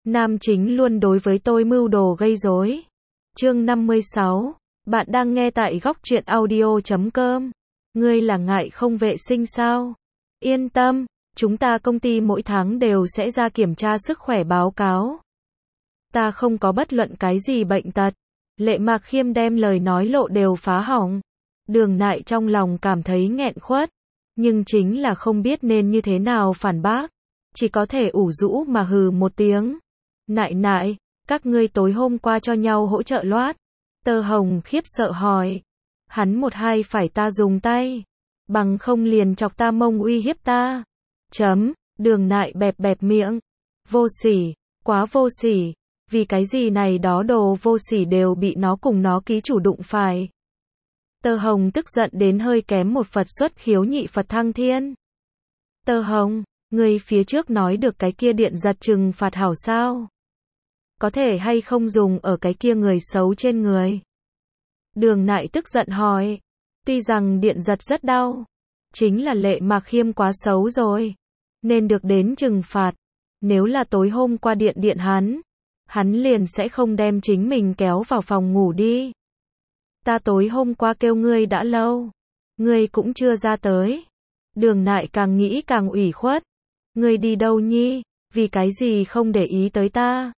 Nam chính luôn đối với tôi mưu đồ gây rối. Chương 56. Bạn đang nghe tại góc truyện audio.com. Ngươi là ngại không vệ sinh sao? Yên tâm, chúng ta công ty mỗi tháng đều sẽ ra kiểm tra sức khỏe báo cáo. Ta không có bất luận cái gì bệnh tật. Lệ Mạc Khiêm đem lời nói lộ đều phá hỏng. Đường Nại trong lòng cảm thấy nghẹn khuất, nhưng chính là không biết nên như thế nào phản bác, chỉ có thể ủ rũ mà hừ một tiếng. Nại nại, các ngươi tối hôm qua cho nhau hỗ trợ loát. Tơ Hồng khiếp sợ hỏi. Hắn một hai phải ta dùng tay, bằng không liền chọc ta mông uy hiếp ta. Đường Nại bẹp bẹp miệng. Vô sỉ, quá vô sỉ, vì cái gì này đó đồ vô sỉ đều bị nó cùng nó ký chủ đụng phải. Tơ Hồng tức giận đến hơi kém một Phật xuất khiếu nhị Phật thăng thiên. Tơ Hồng, ngươi phía trước nói được cái kia điện giật trừng phạt hảo sao? Có thể hay không dùng ở cái kia người xấu trên người? Đường Nại tức giận hỏi. Tuy rằng điện giật rất đau, chính là Lệ Mạc Khiêm quá xấu rồi, nên được đến trừng phạt. Nếu là tối hôm qua điện hắn liền sẽ không đem chính mình kéo vào phòng ngủ đi. Ta tối hôm qua kêu ngươi đã lâu, ngươi cũng chưa ra tới. Đường Nại càng nghĩ càng ủy khuất. Ngươi đi đâu nhi, vì cái gì không để ý tới ta?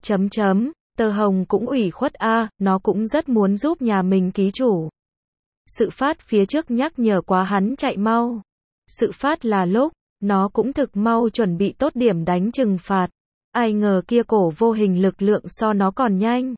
Tơ Hồng cũng ủy khuất nó cũng rất muốn giúp nhà mình ký chủ. Sự phát phía trước nhắc nhở quá hắn chạy mau. Sự phát là lúc, nó cũng thực mau chuẩn bị tốt điểm đánh trừng phạt. Ai ngờ kia cổ vô hình lực lượng so nó còn nhanh.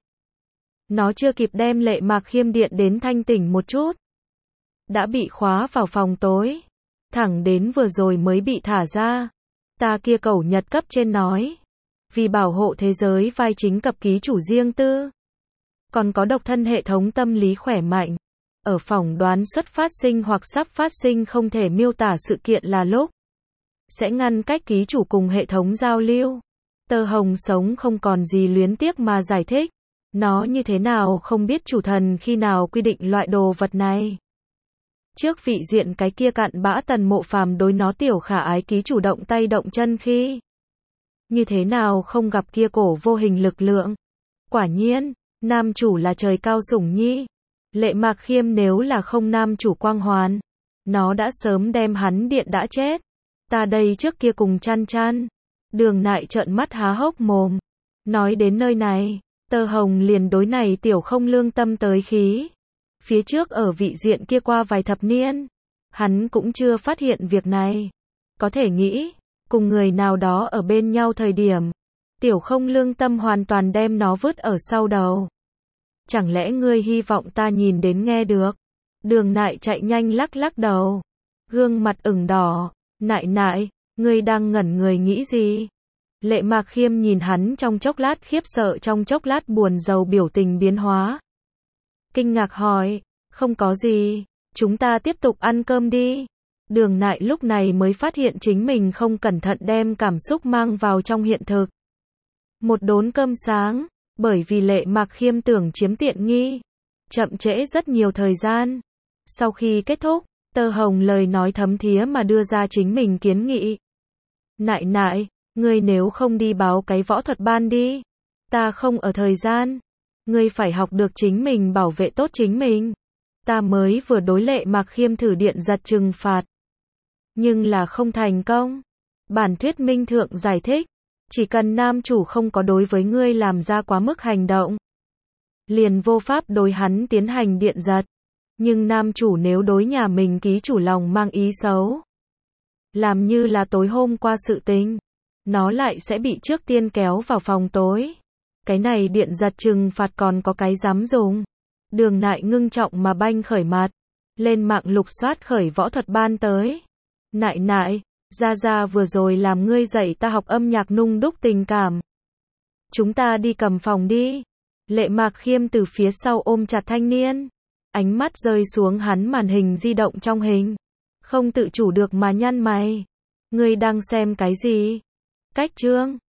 Nó chưa kịp đem Lệ Mạc Khiêm điện đến thanh tỉnh một chút, đã bị khóa vào phòng tối. Thẳng đến vừa rồi mới bị thả ra. Ta kia cẩu Nhật cấp trên nói, vì bảo hộ thế giới vai chính cập ký chủ riêng tư, còn có độc thân hệ thống tâm lý khỏe mạnh, ở phỏng đoán xuất phát sinh hoặc sắp phát sinh không thể miêu tả sự kiện là lúc, sẽ ngăn cách ký chủ cùng hệ thống giao lưu. Tơ Hồng sống không còn gì luyến tiếc mà giải thích. Nó như thế nào không biết chủ thần khi nào quy định loại đồ vật này. Trước vị diện cái kia cặn bã Tần Mộ Phàm đối nó tiểu khả ái ký chủ động tay động chân khi, như thế nào không gặp kia cổ vô hình lực lượng. Quả nhiên, nam chủ là trời cao sủng nhi. Lệ Mạc Khiêm nếu là không nam chủ quang hoàn, nó đã sớm đem hắn điện đã chết. Ta đây trước kia cùng chăn. Đường Nại trợn mắt há hốc mồm. Nói đến nơi này, Tơ Hồng liền đối này tiểu không lương tâm tới khí. Phía trước ở vị diện kia qua vài thập niên, hắn cũng chưa phát hiện việc này. Có thể nghĩ, cùng người nào đó ở bên nhau thời điểm, tiểu không lương tâm hoàn toàn đem nó vứt ở sau đầu. Chẳng lẽ ngươi hy vọng ta nhìn đến nghe được? Đường Nại chạy nhanh lắc đầu, gương mặt ửng đỏ. Nại, ngươi đang ngẩn người nghĩ gì? Lệ Mạc Khiêm nhìn hắn trong chốc lát khiếp sợ, trong chốc lát buồn rầu, biểu tình biến hóa. Kinh ngạc hỏi, không có gì, chúng ta tiếp tục ăn cơm đi. Đường Nại lúc này mới phát hiện chính mình không cẩn thận đem cảm xúc mang vào trong hiện thực. Một đốn cơm sáng, bởi vì Lệ Mạc Khiêm tưởng chiếm tiện nghi, chậm trễ rất nhiều thời gian. Sau khi kết thúc, Tơ Hồng lời nói thấm thía mà đưa ra chính mình kiến nghị. Nại, ngươi nếu không đi báo cái võ thuật ban đi, ta không ở thời gian. Ngươi phải học được chính mình bảo vệ tốt chính mình. Ta mới vừa đối Lệ Mạc Khiêm thử điện giật trừng phạt, nhưng là không thành công. Bản thuyết minh thượng giải thích, chỉ cần nam chủ không có đối với ngươi làm ra quá mức hành động, liền vô pháp đối hắn tiến hành điện giật. Nhưng nam chủ nếu đối nhà mình ký chủ lòng mang ý xấu, làm như là tối hôm qua sự tình, nó lại sẽ bị trước tiên kéo vào phòng tối. Cái này điện giật trừng phạt còn có cái dám dùng. Đường Nại ngưng trọng mà banh khởi mặt, lên mạng lục soát khởi võ thuật ban tới. Nại, Gia vừa rồi làm ngươi dạy ta học âm nhạc nung đúc tình cảm. Chúng ta đi cầm phòng đi. Lệ Mạc Khiêm từ phía sau ôm chặt thanh niên, ánh mắt rơi xuống hắn màn hình di động trong hình, không tự chủ được mà nhăn mày. Ngươi đang xem cái gì? Cách chương